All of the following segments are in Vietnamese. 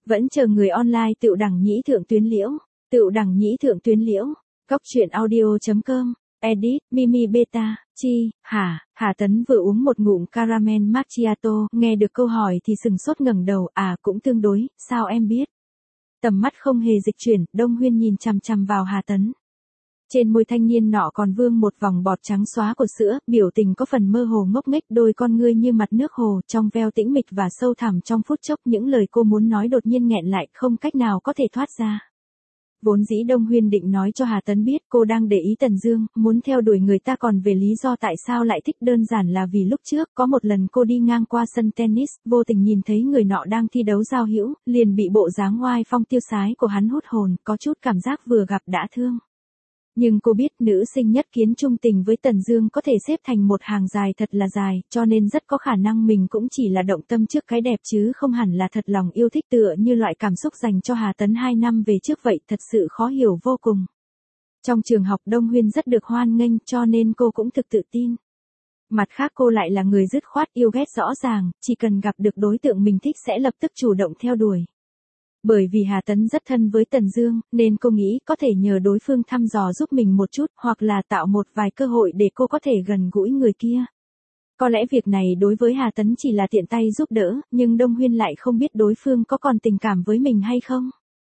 Vẫn chờ người online Tựu Đẳng Nhĩ Thượng Tuyến Liễu. Tựu Đẳng Nhĩ Thượng Tuyến Liễu. Góc truyện audio.com. Edit, Mimi Beta, Chi, Hà Tấn vừa uống một ngụm caramel macchiato, nghe được câu hỏi thì sừng sốt ngẩng đầu, cũng tương đối, sao em biết? Tầm mắt không hề dịch chuyển, Đông Huyên nhìn chằm chằm vào Hà Tấn. Trên môi thanh niên nọ còn vương một vòng bọt trắng xóa của sữa, biểu tình có phần mơ hồ ngốc nghếch, đôi con ngươi như mặt nước hồ, trong veo tĩnh mịch và sâu thẳm. Trong phút chốc những lời cô muốn nói đột nhiên nghẹn lại, không cách nào có thể thoát ra. Vốn dĩ Đông Huyên định nói cho Hà Tấn biết cô đang để ý Tần Dương, muốn theo đuổi người ta, còn về lý do tại sao lại thích đơn giản là vì lúc trước có một lần cô đi ngang qua sân tennis, vô tình nhìn thấy người nọ đang thi đấu giao hữu, liền bị bộ dáng oai phong tiêu sái của hắn hút hồn, có chút cảm giác vừa gặp đã thương. Nhưng cô biết nữ sinh nhất kiến trung tình với Tần Dương có thể xếp thành một hàng dài thật là dài, cho nên rất có khả năng mình cũng chỉ là động tâm trước cái đẹp chứ không hẳn là thật lòng yêu thích, tựa như loại cảm xúc dành cho Hà Tấn 2 năm về trước vậy, thật sự khó hiểu vô cùng. Trong trường học Đông Huyên rất được hoan nghênh, cho nên cô cũng thực tự tin. Mặt khác cô lại là người dứt khoát, yêu ghét rõ ràng, chỉ cần gặp được đối tượng mình thích sẽ lập tức chủ động theo đuổi. Bởi vì Hà Tấn rất thân với Tần Dương, nên cô nghĩ có thể nhờ đối phương thăm dò giúp mình một chút, hoặc là tạo một vài cơ hội để cô có thể gần gũi người kia. Có lẽ việc này đối với Hà Tấn chỉ là tiện tay giúp đỡ, nhưng Đông Huyên lại không biết đối phương có còn tình cảm với mình hay không.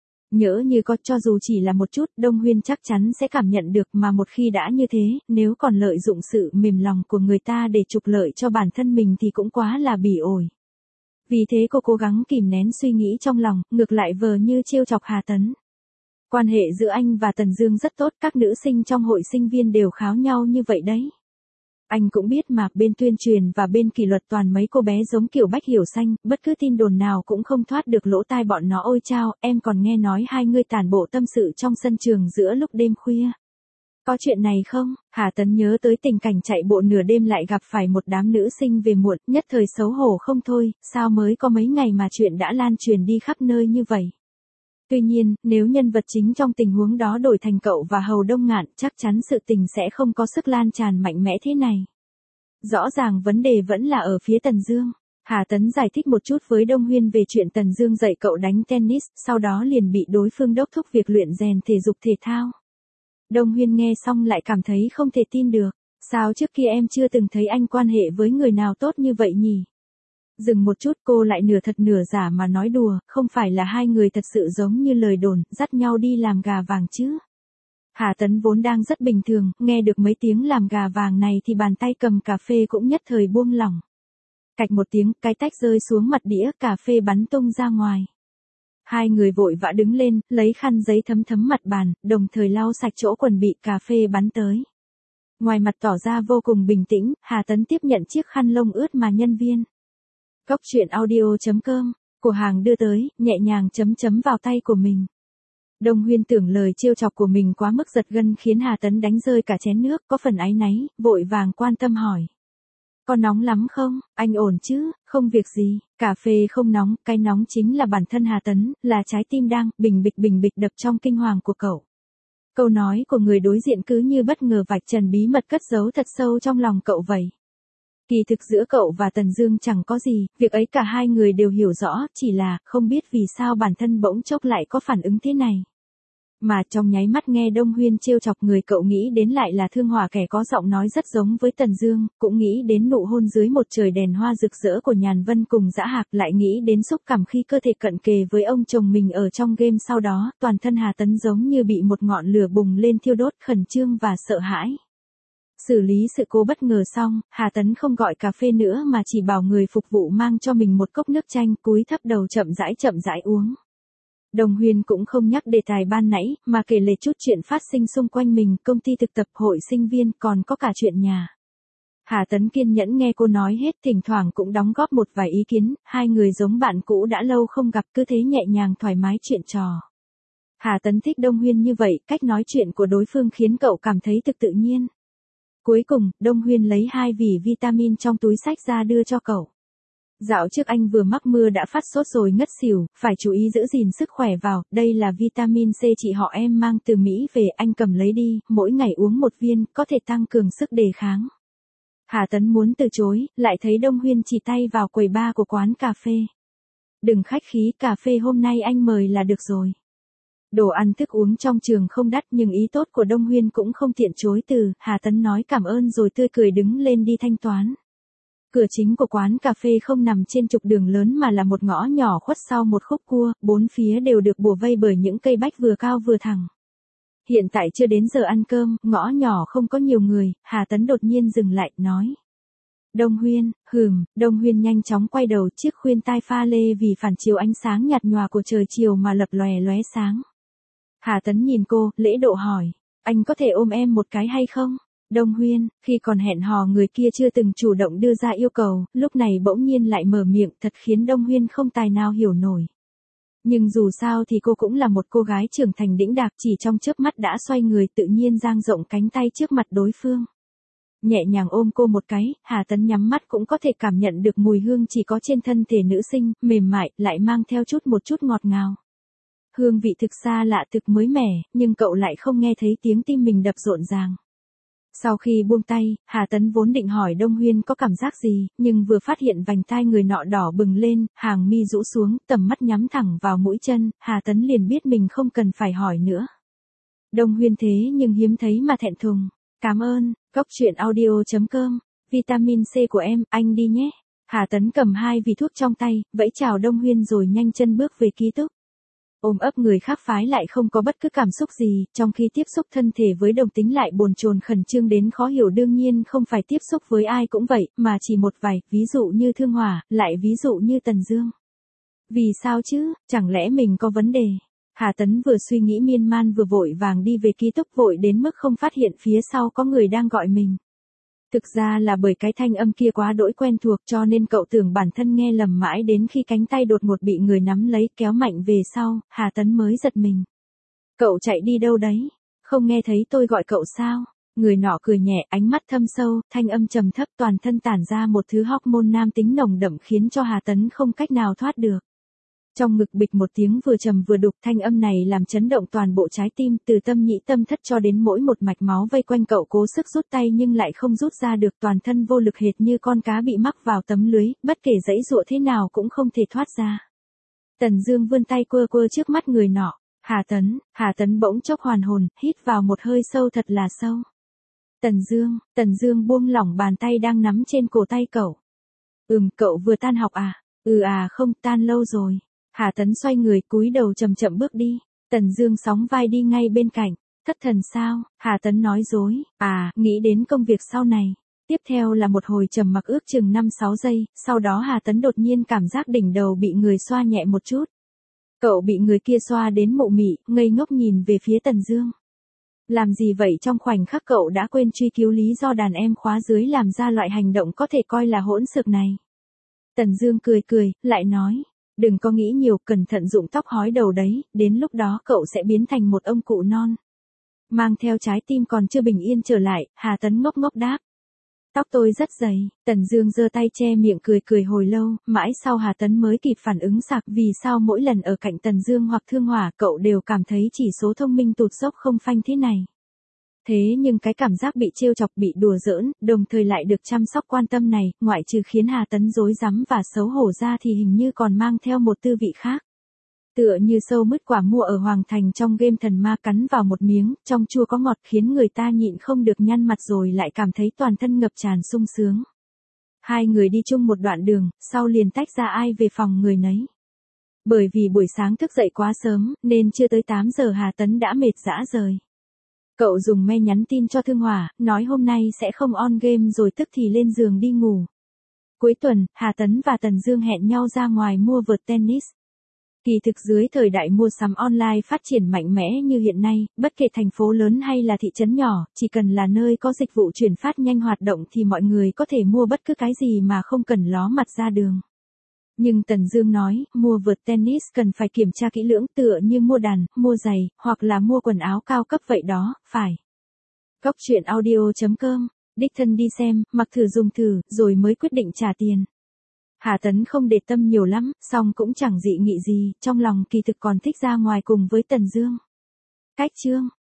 Nhỡ như có, cho dù chỉ là một chút, Đông Huyên chắc chắn sẽ cảm nhận được, mà một khi đã như thế, nếu còn lợi dụng sự mềm lòng của người ta để trục lợi cho bản thân mình thì cũng quá là bỉ ổi. Vì thế cô cố gắng kìm nén suy nghĩ trong lòng, ngược lại vờ như trêu chọc Hà Tấn. Quan hệ giữa anh và Tần Dương rất tốt, các nữ sinh trong hội sinh viên đều kháo nhau như vậy đấy. Anh cũng biết mà, bên tuyên truyền và bên kỷ luật toàn mấy cô bé giống kiểu Bách Hiểu Xanh, bất cứ tin đồn nào cũng không thoát được lỗ tai bọn nó. Ôi chao, em còn nghe nói hai người tản bộ tâm sự trong sân trường giữa lúc đêm khuya. Có chuyện này không? Hà Tấn nhớ tới tình cảnh chạy bộ nửa đêm lại gặp phải một đám nữ sinh về muộn, nhất thời xấu hổ không thôi, sao mới có mấy ngày mà chuyện đã lan truyền đi khắp nơi như vậy. Tuy nhiên, nếu nhân vật chính trong tình huống đó đổi thành cậu và Hầu Đông Ngạn, chắc chắn sự tình sẽ không có sức lan tràn mạnh mẽ thế này. Rõ ràng vấn đề vẫn là ở phía Tần Dương. Hà Tấn giải thích một chút với Đông Huyên về chuyện Tần Dương dạy cậu đánh tennis, sau đó liền bị đối phương đốc thúc việc luyện rèn thể dục thể thao. Đông Huyên nghe xong lại cảm thấy không thể tin được. Sao trước kia em chưa từng thấy anh quan hệ với người nào tốt như vậy nhỉ? Dừng một chút, cô lại nửa thật nửa giả mà nói đùa, không phải là hai người thật sự giống như lời đồn, dắt nhau đi làm gà vàng chứ? Hà Tấn vốn đang rất bình thường, nghe được mấy tiếng làm gà vàng này thì bàn tay cầm cà phê cũng nhất thời buông lỏng. Cạch một tiếng, cái tách rơi xuống mặt đĩa, cà phê bắn tung ra ngoài. Hai người vội vã đứng lên, lấy khăn giấy thấm thấm mặt bàn, đồng thời lau sạch chỗ quần bị cà phê bắn tới. Ngoài mặt tỏ ra vô cùng bình tĩnh, Hà Tấn tiếp nhận chiếc khăn lông ướt mà nhân viên Góc truyện audio.com của hàng đưa tới, nhẹ nhàng chấm chấm vào tay của mình. Đông Huyên tưởng lời trêu chọc của mình quá mức giật gân khiến Hà Tấn đánh rơi cả chén nước, có phần áy náy, vội vàng quan tâm hỏi. Có nóng lắm không? Anh ổn chứ? Không việc gì, cà phê không nóng, cái nóng chính là bản thân Hà Tấn, là trái tim đang bình bịch đập trong kinh hoàng của cậu. Câu nói của người đối diện cứ như bất ngờ vạch trần bí mật cất giấu thật sâu trong lòng cậu vậy. Kỳ thực giữa cậu và Tần Dương chẳng có gì, việc ấy cả hai người đều hiểu rõ, chỉ là không biết vì sao bản thân bỗng chốc lại có phản ứng thế này. Mà trong nháy mắt nghe Đông Huyên trêu chọc người, cậu nghĩ đến lại là Thương Hỏa, kẻ có giọng nói rất giống với Tần Dương, cũng nghĩ đến nụ hôn dưới một trời đèn hoa rực rỡ của Nhàn Vân cùng Dã Hạc, lại nghĩ đến xúc cảm khi cơ thể cận kề với ông chồng mình ở trong game. Sau đó, toàn thân Hà Tấn giống như bị một ngọn lửa bùng lên thiêu đốt, khẩn trương và sợ hãi. Xử lý sự cố bất ngờ xong, Hà Tấn không gọi cà phê nữa mà chỉ bảo người phục vụ mang cho mình một cốc nước chanh, cúi thấp đầu chậm rãi uống. Đồng Huyên cũng không nhắc đề tài ban nãy, mà kể lể chút chuyện phát sinh xung quanh mình, công ty thực tập, hội sinh viên, còn có cả chuyện nhà. Hà Tấn kiên nhẫn nghe cô nói hết, thỉnh thoảng cũng đóng góp một vài ý kiến, hai người giống bạn cũ đã lâu không gặp, cứ thế nhẹ nhàng thoải mái chuyện trò. Hà Tấn thích Đông Huyên như vậy, cách nói chuyện của đối phương khiến cậu cảm thấy thực tự nhiên. Cuối cùng, Đông Huyên lấy 2 vỉ vitamin trong túi xách ra đưa cho cậu. Dạo trước anh vừa mắc mưa đã phát sốt rồi ngất xỉu, phải chú ý giữ gìn sức khỏe vào, đây là vitamin C chị họ em mang từ Mỹ về, anh cầm lấy đi, mỗi ngày uống 1 viên, có thể tăng cường sức đề kháng. Hà Tấn muốn từ chối, lại thấy Đông Huyên chỉ tay vào quầy bar của quán cà phê. Đừng khách khí, cà phê hôm nay anh mời là được rồi. Đồ ăn thức uống trong trường không đắt nhưng ý tốt của Đông Huyên cũng không tiện chối từ, Hà Tấn nói cảm ơn rồi tươi cười đứng lên đi thanh toán. Cửa chính của quán cà phê không nằm trên trục đường lớn mà là một ngõ nhỏ khuất sau một khúc cua, bốn phía đều được bủa vây bởi những cây bách vừa cao vừa thẳng. Hiện tại chưa đến giờ ăn cơm, ngõ nhỏ không có nhiều người, Hà Tấn đột nhiên dừng lại, nói. Đông Huyên, Đông Huyên nhanh chóng quay đầu, chiếc khuyên tai pha lê vì phản chiếu ánh sáng nhạt nhòa của trời chiều mà lập lòe lóe sáng. Hà Tấn nhìn cô, lễ độ hỏi, anh có thể ôm em một cái hay không? Đông Huyên, khi còn hẹn hò người kia chưa từng chủ động đưa ra yêu cầu, lúc này bỗng nhiên lại mở miệng, thật khiến Đông Huyên không tài nào hiểu nổi. Nhưng dù sao thì cô cũng là một cô gái trưởng thành đĩnh đạc, chỉ trong chớp mắt đã xoay người tự nhiên dang rộng cánh tay trước mặt đối phương. Nhẹ nhàng ôm cô một cái, Hà Tấn nhắm mắt cũng có thể cảm nhận được mùi hương chỉ có trên thân thể nữ sinh, mềm mại, lại mang theo một chút ngọt ngào. Hương vị thực xa lạ thực mới mẻ, nhưng cậu lại không nghe thấy tiếng tim mình đập rộn ràng. Sau khi buông tay, Hà Tấn vốn định hỏi Đông Huyên có cảm giác gì, nhưng vừa phát hiện vành tai người nọ đỏ bừng lên, hàng mi rũ xuống, tầm mắt nhắm thẳng vào mũi chân, Hà Tấn liền biết mình không cần phải hỏi nữa. Đông Huyên thế nhưng hiếm thấy mà thẹn thùng. Cảm ơn, Cốc truyện audio.com, vitamin C của em, anh đi nhé. Hà Tấn cầm 2 vỉ thuốc trong tay, vẫy chào Đông Huyên rồi nhanh chân bước về ký túc. Ôm ấp người khác phái lại không có bất cứ cảm xúc gì, trong khi tiếp xúc thân thể với đồng tính lại bồn chồn khẩn trương đến khó hiểu, đương nhiên không phải tiếp xúc với ai cũng vậy, mà chỉ một vài, ví dụ như Thương Hỏa, lại ví dụ như Tần Dương. Vì sao chứ, chẳng lẽ mình có vấn đề? Hà Tấn vừa suy nghĩ miên man vừa vội vàng đi về ký túc, vội đến mức không phát hiện phía sau có người đang gọi mình. Thực ra là bởi cái thanh âm kia quá đỗi quen thuộc cho nên cậu tưởng bản thân nghe lầm mãi đến khi cánh tay đột ngột bị người nắm lấy kéo mạnh về sau, Hà Tấn mới giật mình. Cậu chạy đi đâu đấy? Không nghe thấy tôi gọi cậu sao? Người nọ cười nhẹ, ánh mắt thâm sâu, thanh âm trầm thấp, toàn thân tản ra một thứ hormone nam tính nồng đậm khiến cho Hà Tấn không cách nào thoát được. Trong ngực bịch một tiếng vừa trầm vừa đục, thanh âm này làm chấn động toàn bộ trái tim, từ tâm nhĩ tâm thất cho đến mỗi một mạch máu vây quanh cậu cố sức rút tay nhưng lại không rút ra được, toàn thân vô lực hệt như con cá bị mắc vào tấm lưới, bất kể giãy giụa thế nào cũng không thể thoát ra. Tần Dương vươn tay quơ quơ trước mắt người nọ. Hà Tấn bỗng chốc hoàn hồn, hít vào một hơi sâu thật là sâu. Tần Dương buông lỏng bàn tay đang nắm trên cổ tay cậu. Cậu vừa tan học à? Không, tan lâu rồi. Hà Tấn xoay người cúi đầu chậm chậm bước đi. Tần Dương sóng vai đi ngay bên cạnh. Thất thần sao? Hà Tấn nói dối. Nghĩ đến công việc sau này. Tiếp theo là một hồi trầm mặc ước chừng 5-6 giây, sau đó Hà Tấn đột nhiên cảm giác đỉnh đầu bị người xoa nhẹ một chút. Cậu bị người kia xoa đến mụ mị, ngây ngốc nhìn về phía Tần Dương. Làm gì vậy? Trong khoảnh khắc cậu đã quên truy cứu lý do đàn em khóa dưới làm ra loại hành động có thể coi là hỗn xược này. Tần Dương cười cười, lại nói. Đừng có nghĩ nhiều, cẩn thận rụng tóc hói đầu đấy, đến lúc đó cậu sẽ biến thành một ông cụ non. Mang theo trái tim còn chưa bình yên trở lại, Hà Tấn ngốc ngốc đáp. Tóc tôi rất dày. Tần Dương giơ tay che miệng cười cười hồi lâu, mãi sau Hà Tấn mới kịp phản ứng sạc vì sao mỗi lần ở cạnh Tần Dương hoặc Thương Hỏa cậu đều cảm thấy chỉ số thông minh tụt dốc không phanh thế này. Thế nhưng cái cảm giác bị trêu chọc, bị đùa giỡn, đồng thời lại được chăm sóc quan tâm này, ngoại trừ khiến Hà Tấn rối rắm và xấu hổ ra thì hình như còn mang theo một tư vị khác. Tựa như sâu mứt quả mua ở Hoàng Thành trong game Thần Ma, cắn vào một miếng, trong chua có ngọt khiến người ta nhịn không được nhăn mặt rồi lại cảm thấy toàn thân ngập tràn sung sướng. Hai người đi chung một đoạn đường, sau liền tách ra ai về phòng người nấy. Bởi vì buổi sáng thức dậy quá sớm, nên chưa tới 8 giờ Hà Tấn đã mệt rã rời. Cậu dùng me nhắn tin cho Thương Hỏa, nói hôm nay sẽ không on game rồi tức thì lên giường đi ngủ. Cuối tuần, Hà Tấn và Tần Dương hẹn nhau ra ngoài mua vợt tennis. Kỳ thực dưới thời đại mua sắm online phát triển mạnh mẽ như hiện nay, bất kể thành phố lớn hay là thị trấn nhỏ, chỉ cần là nơi có dịch vụ chuyển phát nhanh hoạt động thì mọi người có thể mua bất cứ cái gì mà không cần ló mặt ra đường. Nhưng Tần Dương nói, mua vợt tennis cần phải kiểm tra kỹ lưỡng, tựa như mua đàn, mua giày, hoặc là mua quần áo cao cấp vậy đó, phải. Cốc truyện audio.com, đích thân đi xem, mặc thử dùng thử, rồi mới quyết định trả tiền. Hà Tấn không để tâm nhiều lắm, song cũng chẳng dị nghị gì, trong lòng kỳ thực còn thích ra ngoài cùng với Tần Dương. Cách chương